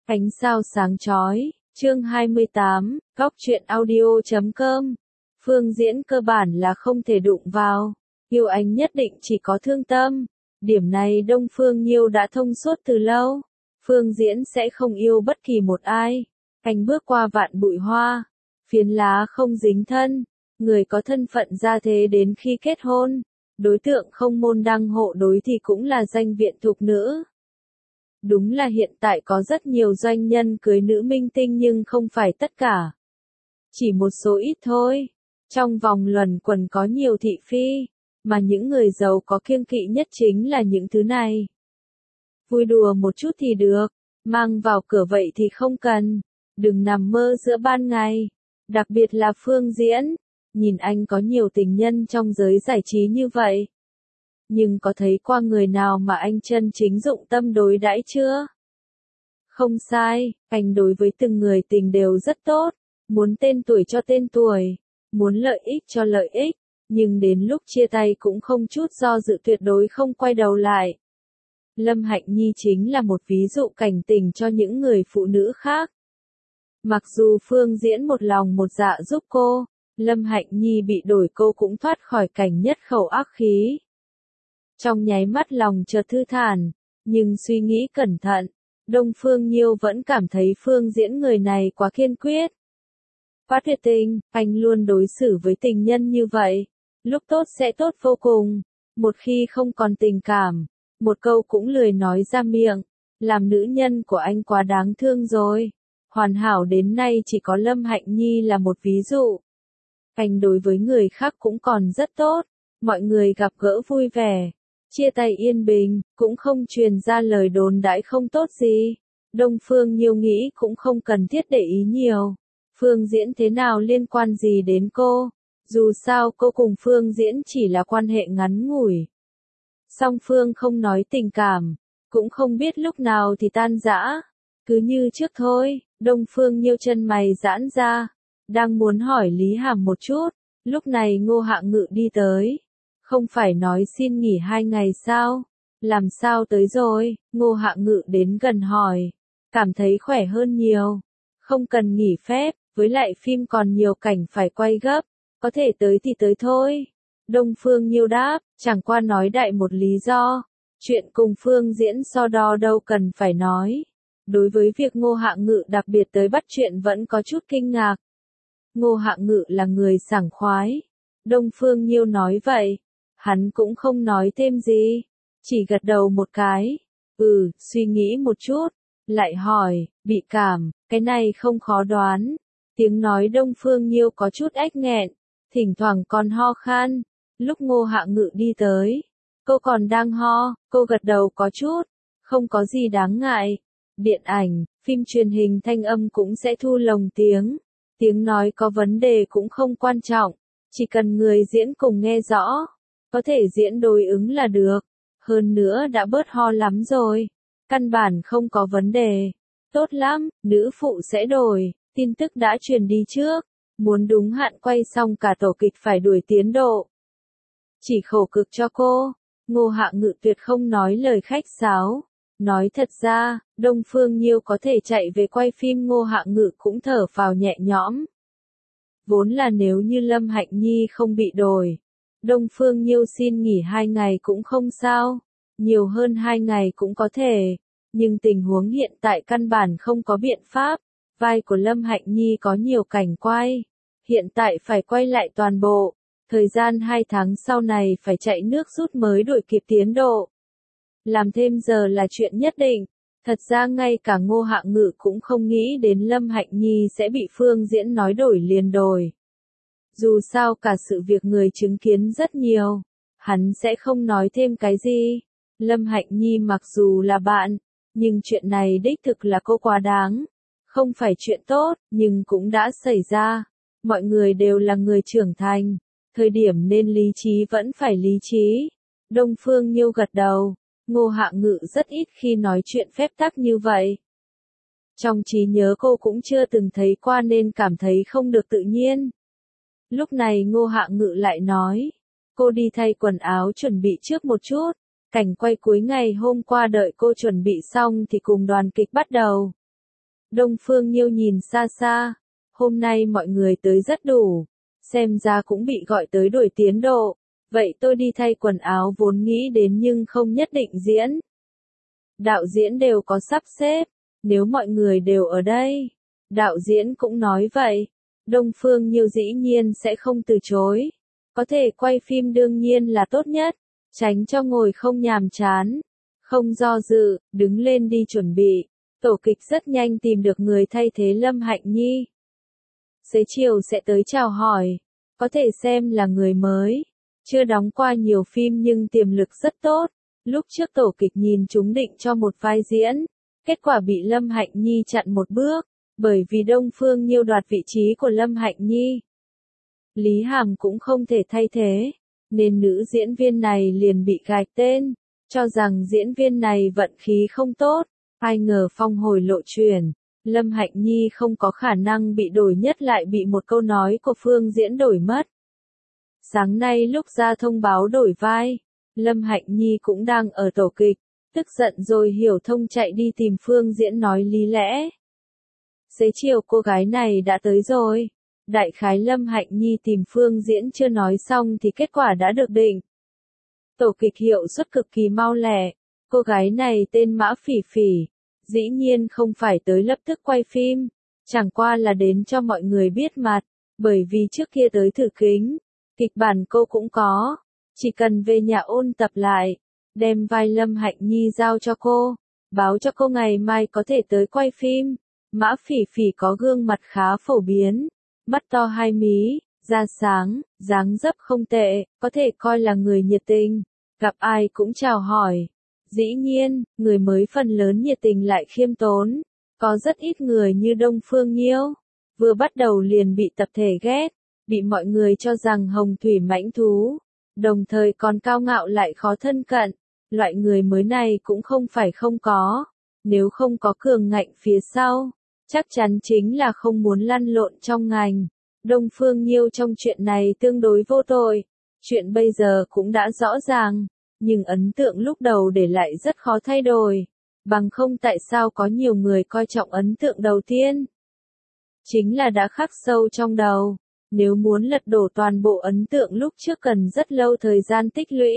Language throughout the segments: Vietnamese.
Ánh sao sáng chói, chương 28, góc truyện audio.com. Phương Diễn cơ bản là không thể đụng vào, yêu anh nhất định chỉ có thương tâm. Điểm này Đông Phương Nhiêu đã thông suốt từ lâu. Phương Diễn sẽ không yêu bất kỳ một ai. Anh bước qua vạn bụi hoa, phiến lá không dính thân, người có thân phận gia thế đến khi kết hôn. Đối tượng không môn đăng hộ đối thì cũng là danh viện thục nữ. Đúng là hiện tại có rất nhiều doanh nhân cưới nữ minh tinh nhưng không phải tất cả. Chỉ một số ít thôi. Trong vòng luẩn quẩn có nhiều thị phi, mà những người giàu có kiêng kỵ nhất chính là những thứ này. Vui đùa một chút thì được, mang vào cửa vậy thì không cần. Đừng nằm mơ giữa ban ngày. Đặc biệt là Phương Diễn. Nhìn anh có nhiều tình nhân trong giới giải trí như vậy. Nhưng có thấy qua người nào mà anh chân chính dụng tâm đối đãi chưa? Không sai, anh đối với từng người tình đều rất tốt. Muốn tên tuổi cho tên tuổi, muốn lợi ích cho lợi ích. Nhưng đến lúc chia tay cũng không chút do dự, tuyệt đối không quay đầu lại. Lâm Hạnh Nhi chính là một ví dụ cảnh tỉnh cho những người phụ nữ khác. Mặc dù Phương Diễn một lòng một dạ giúp cô, Lâm Hạnh Nhi bị đổi cô cũng thoát khỏi cảnh nhất khẩu ác khí. Trong nháy mắt lòng chợt thư thản, nhưng suy nghĩ cẩn thận, Đông Phương Nhiêu vẫn cảm thấy Phương Diễn người này quá kiên quyết. Phát tuyệt tình, anh luôn đối xử với tình nhân như vậy. Lúc tốt sẽ tốt vô cùng, một khi không còn tình cảm, một câu cũng lười nói ra miệng. Làm nữ nhân của anh quá đáng thương rồi. Hoàn hảo đến nay chỉ có Lâm Hạnh Nhi là một ví dụ. Anh đối với người khác cũng còn rất tốt, mọi người gặp gỡ vui vẻ, chia tay yên bình, cũng không truyền ra lời đồn đãi không tốt gì. Đông Phương Nhiêu nghĩ cũng không cần thiết để ý nhiều. Phương Diễn thế nào liên quan gì đến cô? Dù sao cô cùng Phương Diễn chỉ là quan hệ ngắn ngủi. Song phương không nói tình cảm, cũng không biết lúc nào thì tan rã. Cứ như trước thôi. Đông Phương Nhiêu chân mày giãn ra, đang muốn hỏi Lý Hàm một chút, lúc này Ngô Hạ Ngự đi tới. Không phải nói xin nghỉ 2 ngày sao? Làm sao tới rồi? Ngô Hạ Ngự đến gần hỏi, cảm thấy khỏe hơn nhiều. Không cần nghỉ phép, với lại phim còn nhiều cảnh phải quay gấp, có thể tới thì tới thôi. Đông Phương Nhiêu đáp, chẳng qua nói đại một lý do. Chuyện cùng Phương Diễn so đo đâu cần phải nói. Đối với việc Ngô Hạ Ngự đặc biệt tới bắt chuyện vẫn có chút kinh ngạc. Ngô Hạ Ngự là người sảng khoái. Đông Phương Nhiêu nói vậy. Hắn cũng không nói thêm gì. Chỉ gật đầu một cái. Suy nghĩ một chút. Lại hỏi, bị cảm, cái này không khó đoán. Tiếng nói Đông Phương Nhiêu có chút ếch nghẹn. Thỉnh thoảng còn ho khan. Lúc Ngô Hạ Ngự đi tới, cô còn đang ho, cô gật đầu có chút. Không có gì đáng ngại. Điện ảnh, phim truyền hình thanh âm cũng sẽ thu lồng tiếng. Tiếng nói có vấn đề cũng không quan trọng. Chỉ cần người diễn cùng nghe rõ. Có thể diễn đối ứng là được. Hơn nữa đã bớt ho lắm rồi. Căn bản không có vấn đề. Tốt lắm, nữ phụ sẽ đổi. Tin tức đã truyền đi trước. Muốn đúng hạn quay xong cả tổ kịch phải đuổi tiến độ. Chỉ khổ cực cho cô. Ngô Hạ Ngự tuyệt không nói lời khách sáo. Nói thật ra, Đông Phương Nhiêu có thể chạy về quay phim Ngô Hạ Ngự cũng thở phào nhẹ nhõm. Vốn là nếu như Lâm Hạnh Nhi không bị đổi, Đông Phương Nhiêu xin nghỉ 2 ngày cũng không sao. Nhiều hơn 2 ngày cũng có thể. Nhưng tình huống hiện tại căn bản không có biện pháp. Vai của Lâm Hạnh Nhi có nhiều cảnh quay. Hiện tại phải quay lại toàn bộ. Thời gian 2 tháng sau này phải chạy nước rút mới đuổi kịp tiến độ. Làm thêm giờ là chuyện nhất định. Thật ra ngay cả Ngô Hạ Ngự cũng không nghĩ đến Lâm Hạnh Nhi sẽ bị Phương Diễn nói đổi liền đổi. Dù sao cả sự việc người chứng kiến rất nhiều. Hắn sẽ không nói thêm cái gì. Lâm Hạnh Nhi mặc dù là bạn, nhưng chuyện này đích thực là cô quá đáng. Không phải chuyện tốt, nhưng cũng đã xảy ra. Mọi người đều là người trưởng thành. Thời điểm nên lý trí vẫn phải lý trí. Đông Phương Nhiêu gật đầu. Ngô Hạ Ngự rất ít khi nói chuyện phép tắc như vậy. Trong trí nhớ cô cũng chưa từng thấy qua nên cảm thấy không được tự nhiên. Lúc này Ngô Hạ Ngự lại nói. Cô đi thay quần áo chuẩn bị trước một chút. Cảnh quay cuối ngày hôm qua đợi cô chuẩn bị xong thì cùng đoàn kịch bắt đầu. Đông Phương Nhiêu nhìn xa xa, hôm nay mọi người tới rất đủ, xem ra cũng bị gọi tới đuổi tiến độ, vậy tôi đi thay quần áo vốn nghĩ đến nhưng không nhất định diễn. Đạo diễn đều có sắp xếp, nếu mọi người đều ở đây, đạo diễn cũng nói vậy, Đông Phương Nhiêu dĩ nhiên sẽ không từ chối, có thể quay phim đương nhiên là tốt nhất, tránh cho ngồi không nhàm chán, không do dự, đứng lên đi chuẩn bị. Tổ kịch rất nhanh tìm được người thay thế Lâm Hạnh Nhi. Xế chiều sẽ tới chào hỏi, có thể xem là người mới, chưa đóng qua nhiều phim nhưng tiềm lực rất tốt. Lúc trước tổ kịch nhìn chúng định cho một vai diễn, kết quả bị Lâm Hạnh Nhi chặn một bước, bởi vì Đông Phương Nhiêu đoạt vị trí của Lâm Hạnh Nhi. Lý Hàm cũng không thể thay thế, nên nữ diễn viên này liền bị gạch tên, cho rằng diễn viên này vận khí không tốt. Ai ngờ phong hồi lộ chuyển, Lâm Hạnh Nhi không có khả năng bị đổi nhất lại bị một câu nói của Phương Diễn đổi mất. Sáng nay lúc ra thông báo đổi vai, Lâm Hạnh Nhi cũng đang ở tổ kịch, tức giận rồi hiểu thông chạy đi tìm Phương Diễn nói lý lẽ. Xế chiều cô gái này đã tới rồi, đại khái Lâm Hạnh Nhi tìm Phương Diễn chưa nói xong thì kết quả đã được định. Tổ kịch hiệu suất cực kỳ mau lẹ. Cô gái này tên Mã Phỉ Phỉ, dĩ nhiên không phải tới lập tức quay phim, chẳng qua là đến cho mọi người biết mặt, bởi vì trước kia tới thử kính, kịch bản cô cũng có, chỉ cần về nhà ôn tập lại, đem vai Lâm Hạnh Nhi giao cho cô, báo cho cô ngày mai có thể tới quay phim. Mã Phỉ Phỉ có gương mặt khá phổ biến, mắt to hai mí, da sáng, dáng dấp không tệ, có thể coi là người nhiệt tình, gặp ai cũng chào hỏi. Dĩ nhiên, người mới phần lớn nhiệt tình lại khiêm tốn, có rất ít người như Đông Phương Nhiêu, vừa bắt đầu liền bị tập thể ghét, bị mọi người cho rằng hồng thủy mãnh thú, đồng thời còn cao ngạo lại khó thân cận, loại người mới này cũng không phải không có, nếu không có cường ngạnh phía sau, chắc chắn chính là không muốn lăn lộn trong ngành. Đông Phương Nhiêu trong chuyện này tương đối vô tội, chuyện bây giờ cũng đã rõ ràng. Nhưng ấn tượng lúc đầu để lại rất khó thay đổi, bằng không tại sao có nhiều người coi trọng ấn tượng đầu tiên. Chính là đã khắc sâu trong đầu, nếu muốn lật đổ toàn bộ ấn tượng lúc trước cần rất lâu thời gian tích lũy.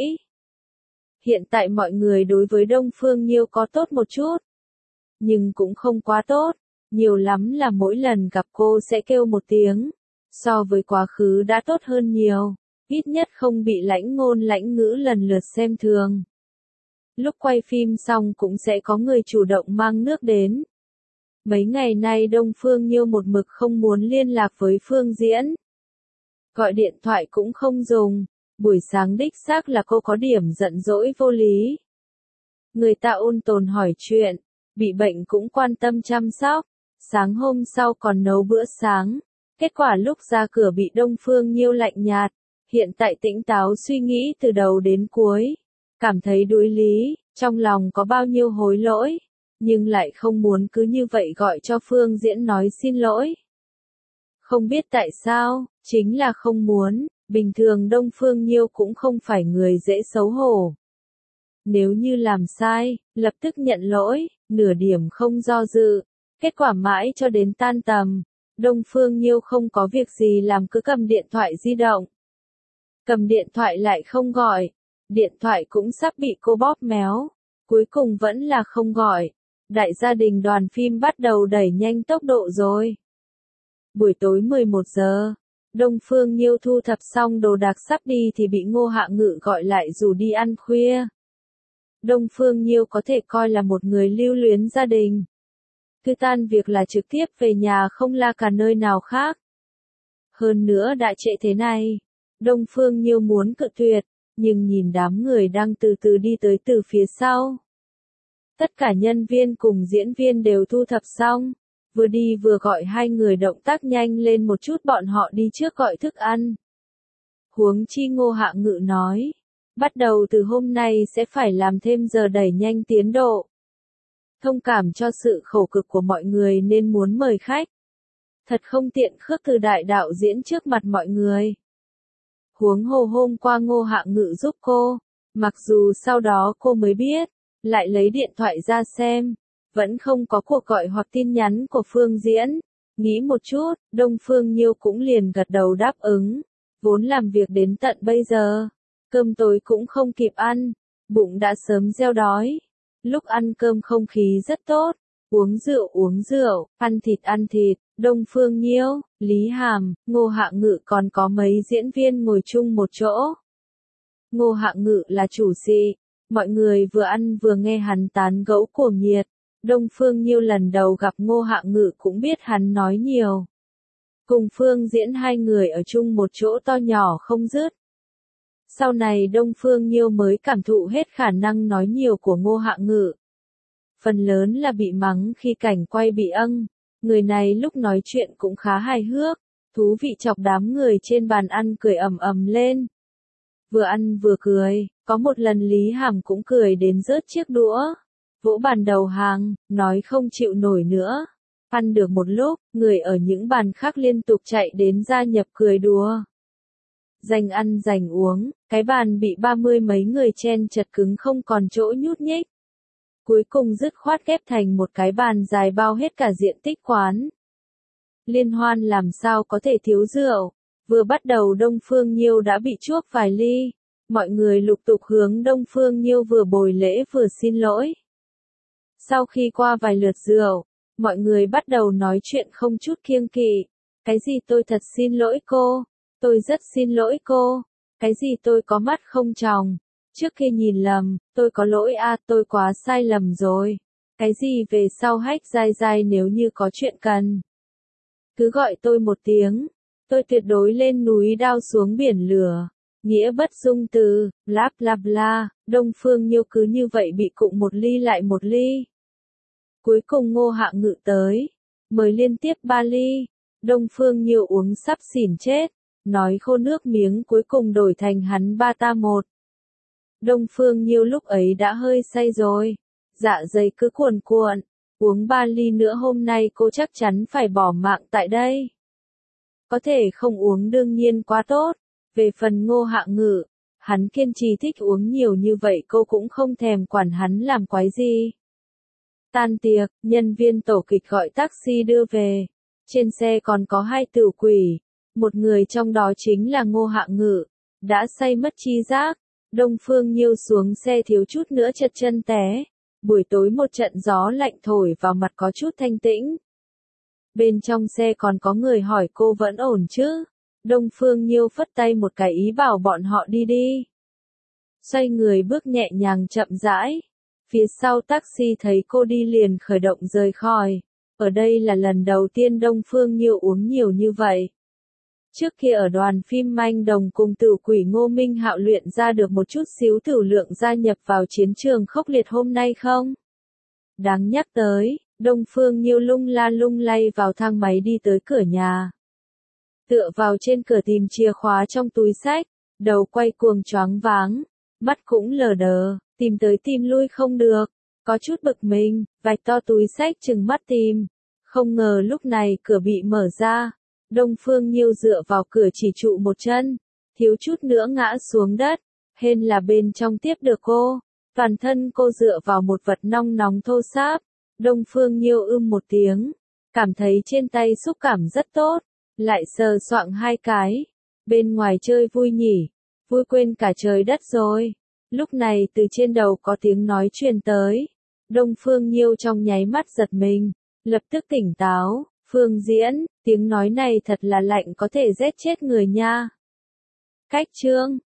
Hiện tại mọi người đối với Đông Phương Nhiêu có tốt một chút, nhưng cũng không quá tốt, nhiều lắm là mỗi lần gặp cô sẽ kêu một tiếng, so với quá khứ đã tốt hơn nhiều. Ít nhất không bị lãnh ngôn lãnh ngữ lần lượt xem thường. Lúc quay phim xong cũng sẽ có người chủ động mang nước đến. Mấy ngày nay Đông Phương Nhiêu một mực không muốn liên lạc với Phương Diễn. Gọi điện thoại cũng không dùng, buổi sáng đích xác là cô có điểm giận dỗi vô lý. Người ta ôn tồn hỏi chuyện, bị bệnh cũng quan tâm chăm sóc, sáng hôm sau còn nấu bữa sáng. Kết quả lúc ra cửa bị Đông Phương Nhiêu lạnh nhạt. Hiện tại tỉnh táo suy nghĩ từ đầu đến cuối, cảm thấy đuối lý, trong lòng có bao nhiêu hối lỗi, nhưng lại không muốn cứ như vậy gọi cho Phương Diễn nói xin lỗi. Không biết tại sao, chính là không muốn, bình thường Đông Phương Nhiêu cũng không phải người dễ xấu hổ. Nếu như làm sai, lập tức nhận lỗi, nửa điểm không do dự, kết quả mãi cho đến tan tầm, Đông Phương Nhiêu không có việc gì làm cứ cầm điện thoại di động. Cầm điện thoại lại không gọi, điện thoại cũng sắp bị cô bóp méo, cuối cùng vẫn là không gọi. Đại gia đình đoàn phim bắt đầu đẩy nhanh tốc độ rồi. Buổi tối 11 giờ, Đông Phương Nhiêu thu thập xong đồ đạc sắp đi thì bị Ngô Hạ Ngự gọi lại rủ đi ăn khuya. Đông Phương Nhiêu có thể coi là một người lưu luyến gia đình. Cứ tan việc là trực tiếp về nhà không la cả nơi nào khác. Hơn nữa đã trễ thế này. Đông Phương Nhiêu muốn cự tuyệt, nhưng nhìn đám người đang từ từ đi tới từ phía sau. Tất cả nhân viên cùng diễn viên đều thu thập xong, vừa đi vừa gọi hai người động tác nhanh lên một chút bọn họ đi trước gọi thức ăn. Huống chi Ngô Hạ Ngự nói, bắt đầu từ hôm nay sẽ phải làm thêm giờ đẩy nhanh tiến độ. Thông cảm cho sự khổ cực của mọi người nên muốn mời khách. Thật không tiện khước từ đại đạo diễn trước mặt mọi người. Huống hồ hôm qua Ngô Hạ Ngự giúp cô, mặc dù sau đó cô mới biết, lại lấy điện thoại ra xem, Vẫn không có cuộc gọi hoặc tin nhắn của Phương Diễn. Nghĩ một chút, Đông Phương Nhiêu cũng liền gật đầu đáp ứng. Vốn làm việc đến tận bây giờ, cơm tối cũng không kịp ăn, bụng đã sớm reo đói. Lúc ăn cơm không khí rất tốt, uống rượu, ăn thịt, Đông Phương Nhiêu, Lý Hàm, Ngô Hạ Ngự còn có mấy diễn viên ngồi chung một chỗ. Ngô Hạ Ngự là chủ sĩ, mọi người vừa ăn vừa nghe hắn tán gẫu cuồng nhiệt. Đông Phương Nhiêu lần đầu gặp Ngô Hạ Ngự cũng biết hắn nói nhiều. Cùng Phương Diễn hai người ở chung một chỗ to nhỏ không dứt. Sau này Đông Phương Nhiêu mới cảm thụ hết khả năng nói nhiều của Ngô Hạ Ngự. Phần lớn là bị mắng khi cảnh quay bị âng. Người này lúc nói chuyện cũng khá hài hước, thú vị chọc đám người trên bàn ăn cười ầm ầm lên. Vừa ăn vừa cười, có một lần Lý Hàm cũng cười đến rớt chiếc đũa. Vỗ bàn đầu hàng, nói không chịu nổi nữa. Ăn được một lúc, người ở những bàn khác liên tục chạy đến gia nhập cười đùa. Giành ăn giành uống, cái bàn bị 30 mấy người chen chật cứng không còn chỗ nhúc nhích. Cuối cùng dứt khoát ghép thành một cái bàn dài bao hết cả diện tích quán. Liên hoan làm sao có thể thiếu rượu, vừa bắt đầu Đông Phương Nhiêu đã bị chuốc vài ly. Mọi người lục tục hướng Đông Phương Nhiêu vừa bồi lễ vừa xin lỗi. Sau khi qua vài lượt rượu, mọi người bắt đầu nói chuyện không chút kiêng kỵ. Cái gì tôi thật xin lỗi cô, tôi rất xin lỗi cô. Cái gì tôi có mắt không tròng, trước khi nhìn lầm, tôi có lỗi tôi quá sai lầm rồi. Cái gì về sau hách dai dai nếu như có chuyện cần. Cứ gọi tôi một tiếng, tôi tuyệt đối lên núi đao xuống biển lửa. Nghĩa bất dung từ, bla bla, Đông Phương Nhiêu cứ như vậy bị cụng một ly lại một ly. Cuối cùng Ngô Hạ Ngự tới, mời liên tiếp 3 ly, Đông Phương Nhiêu uống sắp xỉn chết, nói khô nước miếng cuối cùng đổi thành hắn 3 ta 1. Đông Phương Nhiêu lúc ấy đã hơi say rồi, dạ dày cứ cuồn cuộn, uống 3 ly nữa hôm nay cô chắc chắn phải bỏ mạng tại đây. Có thể không uống đương nhiên quá tốt, về phần Ngô Hạ Ngự, hắn kiên trì thích uống nhiều như vậy cô cũng không thèm quản hắn làm quái gì. Tan tiệc, nhân viên tổ kịch gọi taxi đưa về. Trên xe còn có 2 tử quỷ. Một người trong đó chính là Ngô Hạ Ngự. Đã say mất tri giác. Đông Phương Nhiêu xuống xe thiếu chút nữa trật chân té. Buổi tối một trận gió lạnh thổi vào mặt có chút thanh tĩnh. Bên trong xe còn có người hỏi cô vẫn ổn chứ. Đông Phương Nhiêu phất tay một cái ý bảo bọn họ đi đi. Xoay người bước nhẹ nhàng chậm rãi. Phía sau taxi thấy cô đi liền khởi động rời khỏi. Ở đây là lần đầu tiên Đông Phương Nhiêu uống nhiều như vậy. Trước kia ở đoàn phim Manh Đồng cùng tử quỷ Ngô Minh Hạo luyện ra được một chút xíu tử lượng gia nhập vào chiến trường khốc liệt hôm nay không? Đáng nhắc tới, Đông Phương Nhiêu lung la lung lay vào thang máy đi tới cửa nhà. Tựa vào trên cửa tìm chìa khóa trong túi xách, đầu quay cuồng choáng váng, mắt cũng lờ đờ. Tìm tới tìm lui không được, có chút bực mình, vạch to túi xách chừng mắt tìm. Không ngờ lúc này cửa bị mở ra, Đông Phương Nhiêu dựa vào cửa chỉ trụ một chân, thiếu chút nữa ngã xuống đất, hên là bên trong tiếp được cô, toàn thân cô dựa vào một vật nong nóng thô ráp. Đông Phương Nhiêu một tiếng, cảm thấy trên tay xúc cảm rất tốt, lại sờ soạng 2 cái, bên ngoài chơi vui nhỉ, vui quên cả trời đất rồi. Lúc này từ trên đầu có tiếng nói truyền tới. Đông Phương Nhiêu trong nháy mắt giật mình, lập tức tỉnh táo. Phương Diễn, tiếng nói này thật là lạnh có thể rét chết người nha. Cách chương